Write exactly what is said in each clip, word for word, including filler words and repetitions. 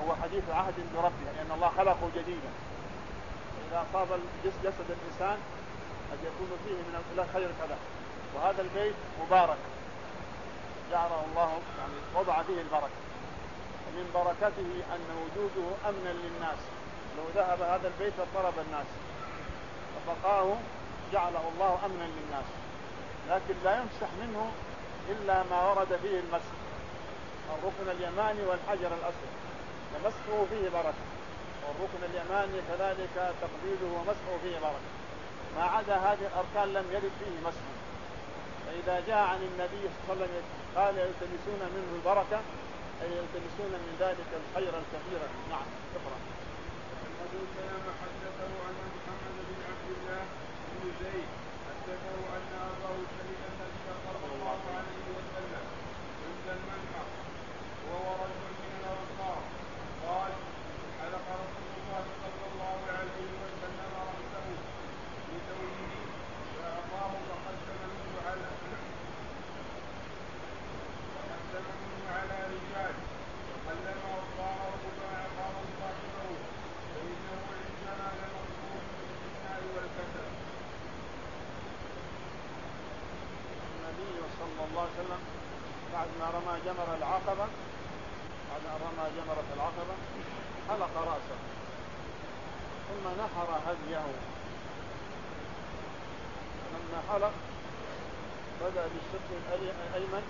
هو حديث عهد بربه، لأن الله خلقه جديدا. إذا أصاب جسد الإنسان قد يكون فيه من الخير كذا، وهذا البيت مبارك جعله الله يعني وضع فيه البركة، ومن بركته أن وجوده أمنا للناس. لو ذهب هذا البيت اضطرب الناس، فبقاه جعله الله أمنا للناس. لكن لا يمسح منه إلا ما ورد فيه المسح، الركن اليماني والحجر الأسود فمسحه فيه بركة، والركن اليماني كذلك تقبيله ومسحه فيه بركة. ما عدا هذه الأركان لم يرد فيه مسح. فإذا جاء عن النبي صلى الله عليه وسلم قال يلتمسون منه البركة، أي يلتمسون من ذلك الخير الكثير. نعم. اقرأ. أبو سلمة حدثه أن محمد بن عبد الله بن زيد حدثه أن أباه شهد النبي صلى الله عليه وسلم عند المنحر وهو رجل من الأنصار، قال حلق رسول الله صلى الله عليه وسلم رأسه بثوبه فأعطاه فقدم منه على فقدم منه على رجال وقلم أصبعه فأعطاه صاحبه فإنه عندنا لمصروف بالإثناء والكسل. النبي صلى الله عليه وسلم بعد ما رمى جمر العقبة بعد أن رمى جمرة العقبة حلق رأسه ثم نحر هديه. لما حلق بدأ بالشق الأيمن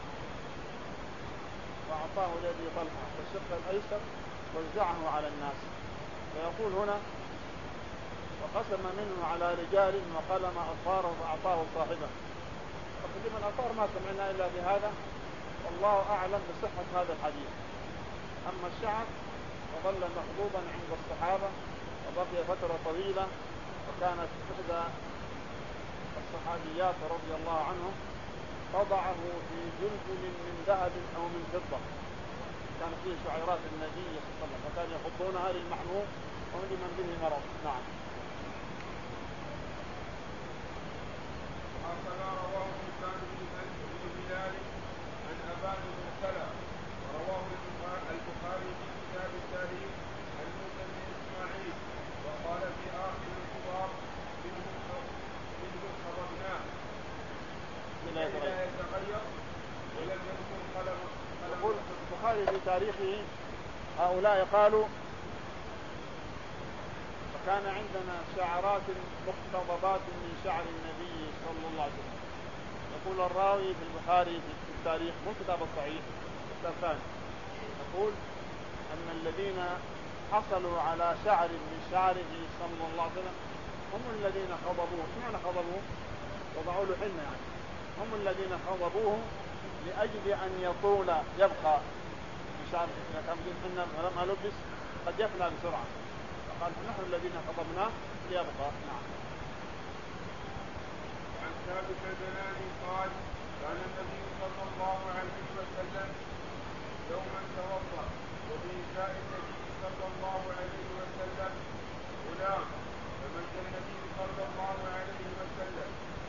وأعطاه لأبي طلحة، والشق الأيسر وزعه على الناس. فيقول هنا وقسم منه على رجال وقلم أصفاره فأعطاه صاحبه. وقدم الأصفار ما سمعنا إلا بهذا، والله أعلم بصحة هذا الحديث. أما الشعر فظل مخضوبا عند الصحابة وبقي فترة طويلة، وكانت إحدى الصحابيات رضي الله عنهم وضعه في جلجل من ذهب أو من فضة، كان فيه شعيرات النبي صلى الله عليه وسلم، وكان يحطونها للمحموم ولمن به مرض. نعم. هكذا رواه حسان بن هلال عن أبان بن سلمة، ورواه البخاري في كتاب التاريخ عن موسى بن إسماعيل، وقال في آخر الخطاب منه خرجناه لا يتغير ولم يكن قلم. يقول البخاري في تاريخه هؤلاء قالوا وكان عندنا شعرات مقتضبات من شعر النبي صلى الله عليه وسلم. يقول الراوي في البخاري في التاريخ مو كتاب الصحيح كتاب ثاني، يقول أن الذين حصلوا على شعر من شعره صلى الله عليه وسلم هم الذين خضبوه. معنى خضبوه؟ وضعوا له حنة يعني. هم الذين خضبوه لأجل أن يطول يبقى بشعر. إذا كان حنة لما لبس قد يفنى بسرعة، فقال نحن الذين خضبناه ليبقى. نعم. عن ثابت البناني قال كان النبي صلى الله عليه وسلم يوما توضأ وبنساء النبي صلى الله عليه وسلم غلام، فمشى النبي صلى الله عليه وسلم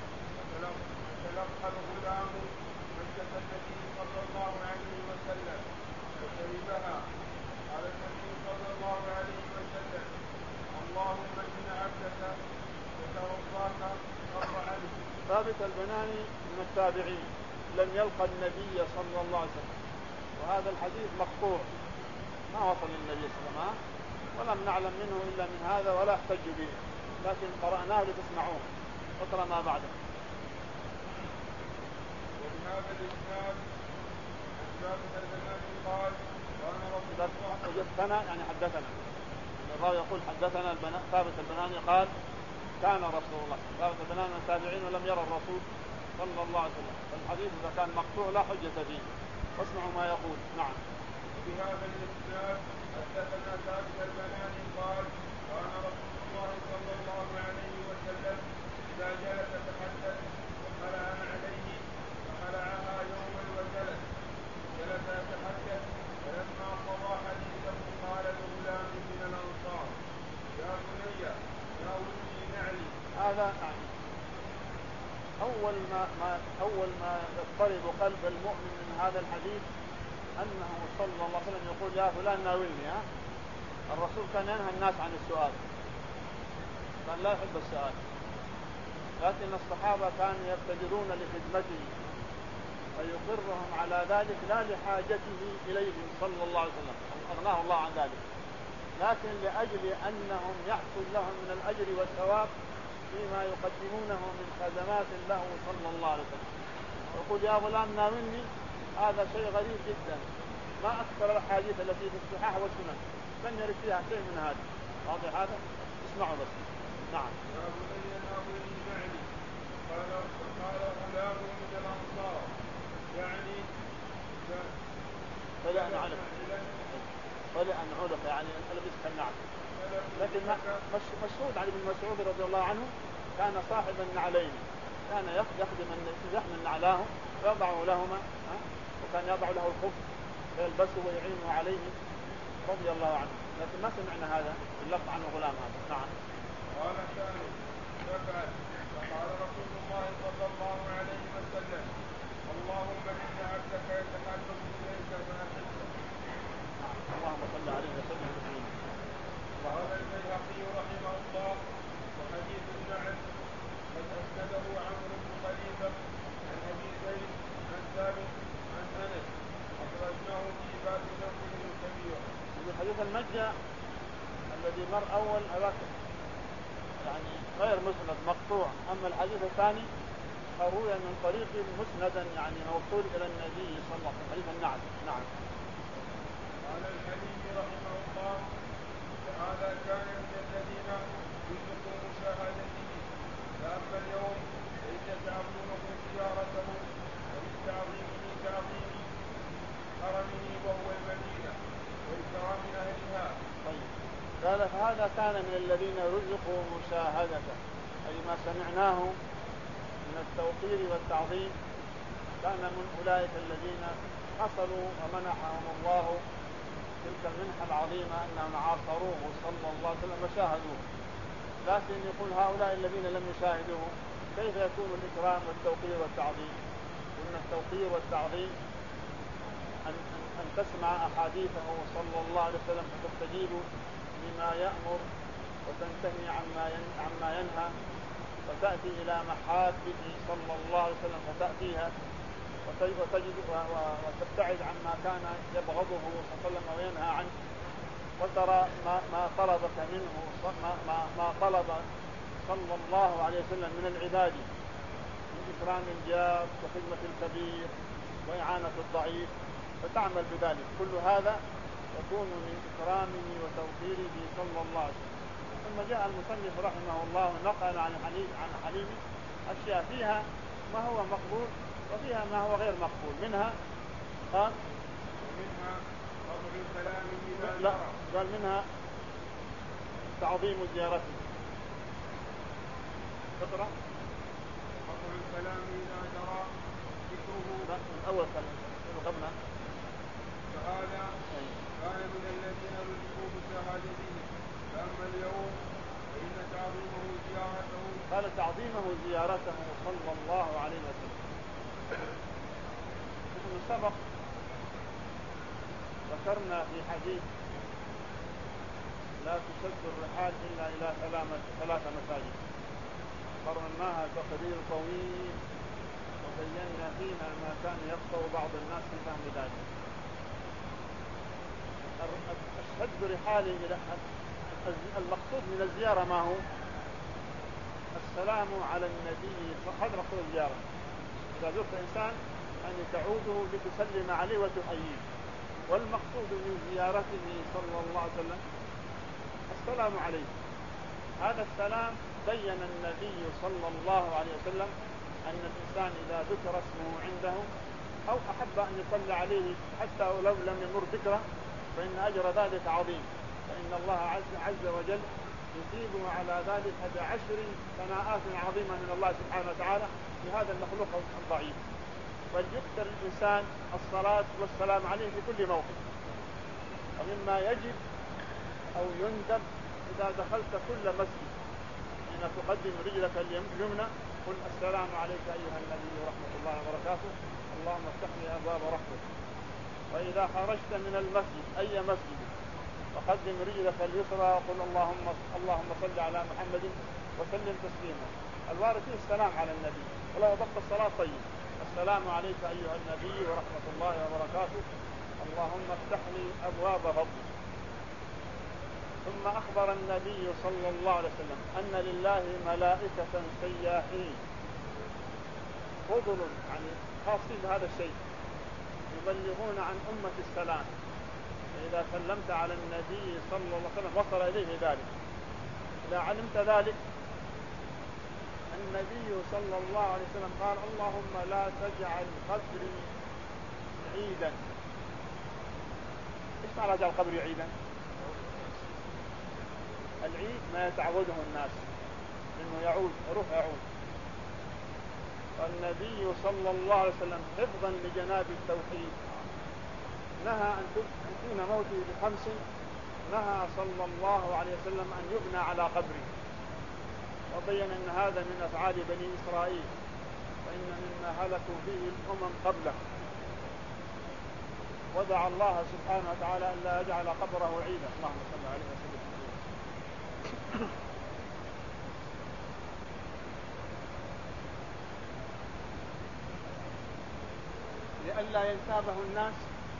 فتلقى الغلام مشية النبي صلى الله عليه وسلم فشربها. قال النبي صلى الله عليه وسلم اللهم إن عبدك يتوضاك غفر عنه. ثابت البناني من التابعين لم يلقى النبي صلى الله عليه وسلم، وهذا الحديث مقطوع ما وصل النبي صلى الله عليه وسلم، ولم نعلم منه إلا من هذا ولا احتج به، لكن قرأناه لتسمعوه. اقرأ ما بعده. وفي هذا الإسناد عن ثابت البناني قال كان رسول الله حدثنا يعني حدثنا الراوي يقول حدثنا البنا... ثابت البناني قال كان رسول الله. ثابت البناني من التابعين ولم يرى الرسول صلى الله عليه وسلم، فالحديث إذا كان مقطوع لا حجة فيه. واسمعوا ما يقول. نعم. وفي هذا الإسناد حدثنا ثابت البناني قال كان رسول الله صلى الله عليه وسلم إذا جلس تحدث وخلع عليه فخلعها يوما وجلس جلس يتحدث. فلما قضى حديثه قال لغلام من الأنصار يا بني ناولني نعلي. هذا يعني أول ما, ما أول ما يضطرب قلب المؤمن من هذا الحديث أنه صلى الله عليه وسلم يقول يا فلان ناولني. ها الرسول كان ينهى الناس عن السؤال، كان لا يحب السؤال، لكن الصحابة كانوا يبتدرون لخدمته فيقرهم على ذلك لا لحاجته إليهم صلى الله عليه وسلم، أغناه الله عن ذلك، لكن لأجل أنهم يحصل لهم من الأجر والثواب فيما يقدمونه من خدمات له صلى الله عليه وسلم. يقول يا غلام ناولني، هذا شيء غريب جدا، ما أكثر الأحاديث التي في الصحاح والسنن من يرد فيها شيء من هذا. واضح هذا؟ اسمعوا بس. نعم. يا بني ناولني معني، قال قال غلام من الأنصار يعني فلا نعلم ولا نعلم يعني ألبسك النعل. لكن مشهود عن ابن مسعود رضي الله عنه كان صاحب النعلين، كان يخدم يحمل نعلاه ويضع لهما، وكان يضع له الخف فيلبسه ويعينه عليه رضي الله عنه، لكن ما سمعنا هذا اللفظ عن الغلام هذا. نعم. قال ثاني ففعل، فقال رسول الله صلى الله عليه وسلم اللهم إن عبدك يتحدث إليك فأحبه. اللهم صل عليه وسلم تسليما. وقال البيهقي رحمه الله وحديث النعل قد أسنده عمرو بن خليفة عن أبي زيد عن ثابت عن أنس، أخرجناه في باب نومه الكبير. في حديث المجة الذي مر أول هذاك يعني غير مسند مقطوع، أما الحديث الثاني روي من طريق مسندا يعني موصول إلى النبي صلى الله عليه وسلم، حديث النعل. نعم. قال الحليمي رحمه الله هذا كان من الذين يطلقوا مشاهدته، فأما اليوم فإن تعظيمه زيارته ومن تعظيمه تعظيم حرمه وهو المدينة وإكرام أهلها. طيب. قال فهذا كان من الذين رزقوا مشاهدته، أي ما سمعناه من التوقير والتعظيم كان من أولئك الذين حصلوا ومنحهم الله تلك المنحة العظيمة أنهم عاصروه صلى الله عليه وسلم وشاهدوه. لكن يقول هؤلاء الذين لم يشاهدوه كيف يكون الإكرام والتوقير والتعظيم؟ إن التوقير والتعظيم أن, أن تسمع أحاديثه صلى الله عليه وسلم فتستجيب لما يأمر وتنتهي عما عما ينهى، وتأتي إلى محابه صلى الله عليه وسلم فتأتيها، وتجد وتبتعد عما كان يبغضه صلى الله عليه وسلم وينهى عنه، وترى ما, ما طلبك منه ما, ما, ما طلب صلى الله عليه وسلم من العباد من إكرام الجار وخدمة الكبير وإعانة الضعيف، فتعمل بذلك. كل هذا يكون من إكرامه وتوقيره صلى الله عليه وسلم. ثم جاء المصنف رحمه الله نقل عن حليم عن حليم أشياء فيها ما هو مقبول وفيها ما هو غير مقبول. منها قال ومنها قطع الكلام إذا لا قال منها تعظيم زيارته. اقرأ. قطع الكلام إذا جرى ذكره أول كلام قبلنا. فهذا كان من الذين رزقوا مشاهدته، فأما اليوم فإن تعظيمه زيارته. قال تعظيمه زيارته صلى الله عليه وسلم. مثل سبق ذكرنا في حديث لا تشد الرحال إلا إلى ثلاثة مساجد، قررناها تقرير طويل وبينا فيها ما كان يخطئ بعض الناس في فهم ذلك. الشد رحال إلى المقصود من الزيارة ما هو؟ السلام على النبي، هذا مقصود الزيارة. إذا زرت إنسان أن تعوده لتسلم عليه وتحييه، والمقصود من زيارته صلى الله عليه وسلم السلام عليه. هذا السلام بين النبي صلى الله عليه وسلم أن الإنسان إذا ذكر اسمه عنده أو أحب أن يصلى عليه حتى ولو لم يمر ذكره فإن أجر ذلك عظيم، فإن الله عز, عز وجل يثيبه على ذلك بعشر ثناءات عظيمة من الله سبحانه وتعالى لهذا المخلوق الضعيف. فليكثر الإنسان الصلاة والسلام عليه في كل موقف. ومما يجب أو يندب إذا دخلت كل مسجد حين تقدم رجلك اليمنى قل السلام عليك أيها النبي ورحمة الله وبركاته، اللهم افتح لي أبواب رحمتك. وإذا خرجت من المسجد أي مسجد فقدم رجلك اليسرى وقل اللهم اللهم صل على محمد وسلم تسليما. الوارد فيه السلام على النبي، ولو وضبط الصلاة طيب: السلام عليك أيها النبي ورحمة الله وبركاته، اللهم افتح لي أبواب فضلك. ثم أخبر النبي صلى الله عليه وسلم أن لله ملائكة سياحين فضل، يعني خاصين بهذا الشيء، يبلغون عن أمة السلام. فإذا سلمت على النبي صلى الله عليه وسلم وصل إليه ذلك. إذا علمت ذلك، النبي صلى الله عليه وسلم قال: اللهم لا تجعل قبري عيدا. إيش معنى لا تجعل قبري عيدا؟ العيد ما يتعوده الناس، إنه يعود روح يعود. فالنبي صلى الله عليه وسلم حفظا لجناب التوحيد نهى أن حين موته بخمس، نهى صلى الله عليه وسلم أن يبنى على قبره، وبين أن هذا من أفعال بني إسرائيل، وإن مما هلكوا فيه الأمم قبله. ودعا الله سبحانه وتعالى أن لا يجعل قبره عيدا. اللهم صل عليه وسلم. لئلا ينتابه الناس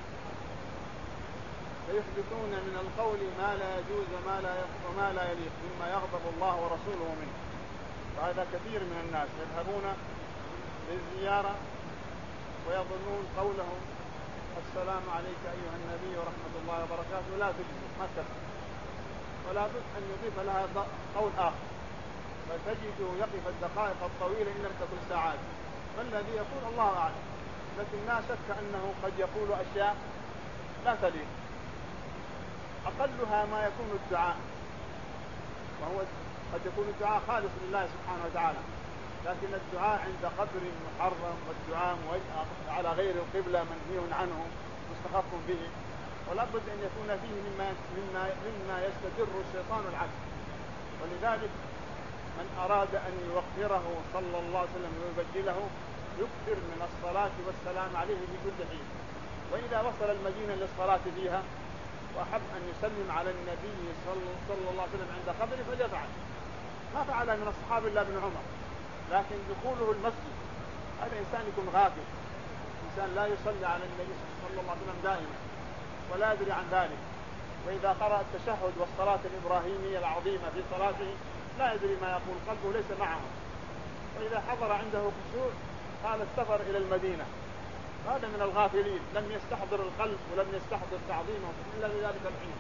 فيحدثون من القول ما لا يجوز وما لا وما لا يليق مما يغضب الله ورسوله منه. وهذا كثير من الناس يذهبون للزيارة ويظنون قولهم السلام عليك أيها النبي ورحمة الله وبركاته لا تجوز، ما تكفي، ولا بد أن يضيف لها قول آخر، فتجده يقف الدقائق الطويلة إن لم تكن ساعات. ما الذي يقول الله أعلم، لكن لا شك أنه قد يقول أشياء لا تليق. أقلها ما يكون الدعاء، وهو قد يكون الدعاء خالص لله سبحانه وتعالى، لكن الدعاء عند قبر محرم والدعاء على غير القبلة منهي عنه مستخف به، ولا بد أن يكون فيه مما مما مما يستدر الشيطان العبد. ولذلك من أراد أن يوقره صلى الله عليه وسلم ويبجله يكثر من الصلاة والسلام عليه في كل حين. وإذا وصل المدينة للصلاة فيها وأحب أن يسلم على النبي صلى الله عليه وسلم عند قبره فليفعل. ما فعل من الصحابة إلا ابن عمر، لكن دخوله المسجد هذا إنسان يكون غافل، إنسان لا يصلي على النبي صلى الله عليه وسلم دائما ولا يدري عن ذلك. وإذا قرأ التشهد والصلاة الإبراهيمية العظيمة في صلاته لا يدري ما يقول، قلبه ليس معه. وإذا حضر عنده خشوع قال السفر إلى المدينة، هذا من الغافلين، لم يستحضر القلب ولم يستحضر تعظيمه إلا بذلك الحين.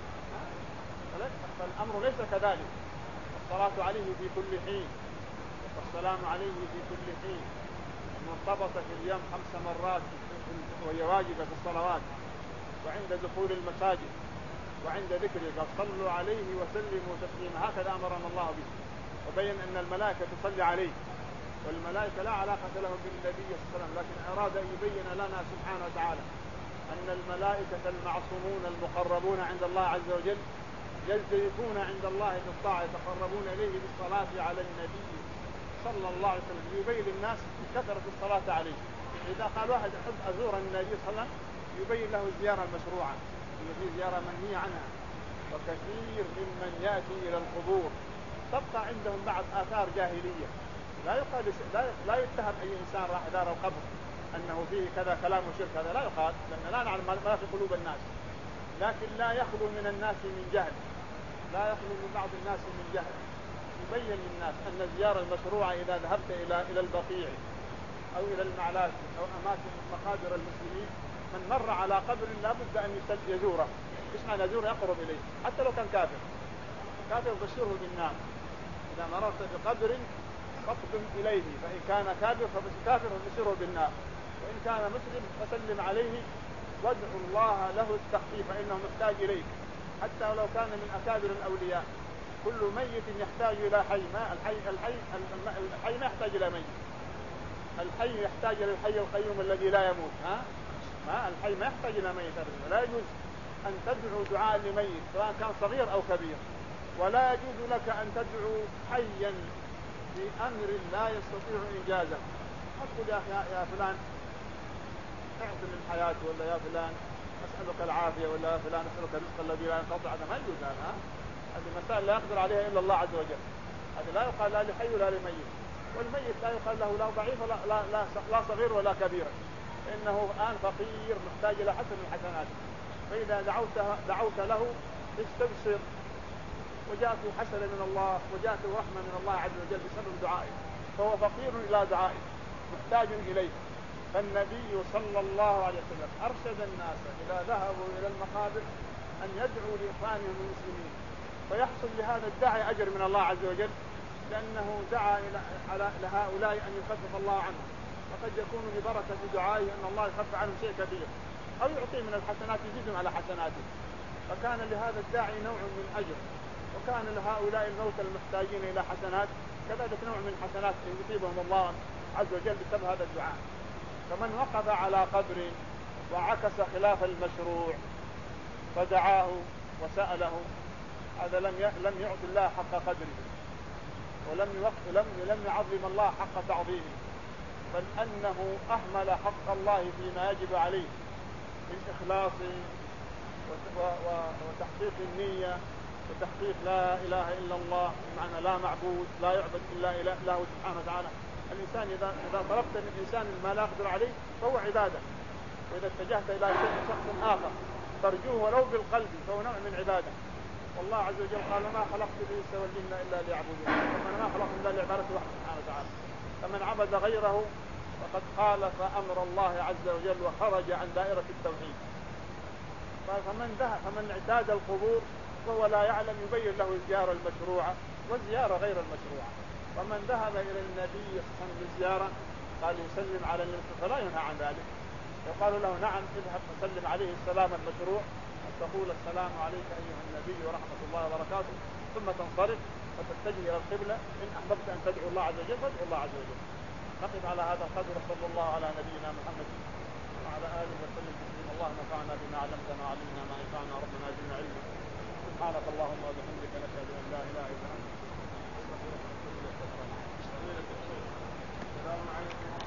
فالأمر ليس كذلك. الصلاة عليه في كل حين والسلام عليه في كل حين مرتبطة في اليوم خمس مرات وهي واجبة في الصلوات، وعند دخول المساجد وعند ذكره قال صلوا عليه وسلموا تسليما، هكذا أمرنا الله به. وبين أن الملائكة تصلي عليه، والملائكة لا علاقة لهم بالنبي صلى الله عليه وسلم، لكن أراد أن يبين لنا سبحانه وتعالى أن الملائكة المعصومون المقربون عند الله عز وجل يزدرفون عند الله بالطاعة، يتقربون إليه بالصلاة على النبي صلى الله عليه وسلم، يبين للناس كثرة الصلاة عليه. إذا قال واحد أحب أزور النبي صلى الله عليه وسلم يبين له الزيارة المشروعة، إن في زيارة منهي عنها. وكثير ممن يأتي إلى القبور تبقى عندهم بعض آثار جاهلية، لا يقال لا, لا يتهم أي إنسان راح دار القبر أنه فيه كذا كلام وشرك، هذا لا يقال، لأن لا نعلم ما في قلوب الناس. لكن لا يخلو من الناس من جهل، لا يخلو من بعض الناس من جهل. يبين للناس أن الزيارة المشروعة إذا ذهبت إلى إلى البقيع أو إلى المعلات أو أماكن مقابر المسلمين، من مر على قبر لا بد أن يزوره. إيش معنى يزوره؟ يقرب إليه حتى لو كان كافر. كافر بشره بالنار. إذا مررت بقبر فاقدم إليه، فإن كان كافر فكافر فبشره بالنار، وإن كان مسلم فسلم عليه وادعو الله له التخفيف فإنه محتاج إليك، حتى لو كان من أكابر الأولياء. كل ميت يحتاج إلى حي، ما الحي الحي الحي ما يحتاج إلى ميت، الحي يحتاج إلى الحي القيوم الذي لا يموت. ها ما الحي ما يحتاج إلى ميت أبدا. لا يجوز أن تدعو دعاء لميت سواء كان صغير أو كبير، ولا يجوز لك أن تدعو حيا في أمر لا يستطيع إنجازه. ما تقول يا أخي يا فلان اعطني الحياة، ولا يا فلان أسألك العافية ولا فلان أسألك الرزق الذي لا ينقطع، هذا ما يجوز. هذا هذه مسائل لا يقدر عليها إلا الله عز وجل. هذا لا يقال لا لحي ولا لميت، والميت لا يقال له لا ضعيف ولا لا, لا, لا صغير ولا كبير، إنه الآن فقير محتاج إلى حسن الحسنات، فإذا دعوت دعوت له استبصر وجاءته حسنة من الله وجاءته رحمة من الله عز وجل بسبب دعائه، فهو فقير إلى دعائه محتاج إليه. فالنبي صلى الله عليه وسلم أرشد الناس إذا ذهبوا إلى المقابر أن يدعوا لإخوانهم المسلمين، فيحصل لهذا الداعي أجر من الله عز وجل، لأنه دعا إلى لهؤلاء أن يخفف الله عنهم، وقد يكون ببركة دعائه أن الله يخفف عنهم شيء كبير، أو يعطيه من الحسنات يزيدهم على حسناته، فكان لهذا الداعي نوع من أجر، وكان لهؤلاء الموتى المحتاجين إلى حسنات كذلك نوع من حسنات يصيبهم الله عز وجل بسبب هذا الدعاء. فمن وقف على قبر وعكس خلاف المشروع فدعاه وسأله، هذا لم لم يعطي الله حق قدره، ولم لم لم يعظم الله حق تعظيمه، بل أنه أهمل حق الله فيما يجب عليه من إخلاص وتحقيق النية وتحقيق لا إله إلا الله، بمعنى لا معبود لا يعبد إلا الله سبحانه وتعالى. الإنسان إذا إذا طلبت من الإنسان ما لا يقدر عليه فهو عبادة، وإذا اتجهت إلى شخص آخر ترجوه ولو بالقلب فهو نوع من عبادة. والله عز وجل قال ما خلقت الإنس والجن إلا ليعبدون، ومن ما خلقت إلا لعبادته سبحانه وتعالى. فمن عبد غيره فقد خالف أمر الله عز وجل وخرج عن دائرة التوحيد. فمن ذهب فمن اعتاد القبور وهو لا يعلم يبين له الزيارة المشروعة والزيارة غير المشروعة. ومن ذهب إلى النبي صلى الله عليه وسلم بالزيارة قال يسلم على النبي فلا ينهى عن ذلك، يقال له نعم اذهب فسلم عليه السلام المشروع، أن تقول السلام عليك أيها النبي ورحمة الله وبركاته، ثم تنصرف فتتجه إلى القبلة. إن أحببت أن تدعو الله عز وجل فادعو الله عز وجل. نقف على هذا القدر، صلى الله على نبينا محمد وعلى آله وسلم تسليما. اللهم انفعنا بما علمتنا وعلمنا ما ينفعنا ربنا زدنا علما. سبحانك اللهم وبحمدك نشهد أن لا إله إلا أنت نستغفرك ونتوب إليك. السلام عليكم.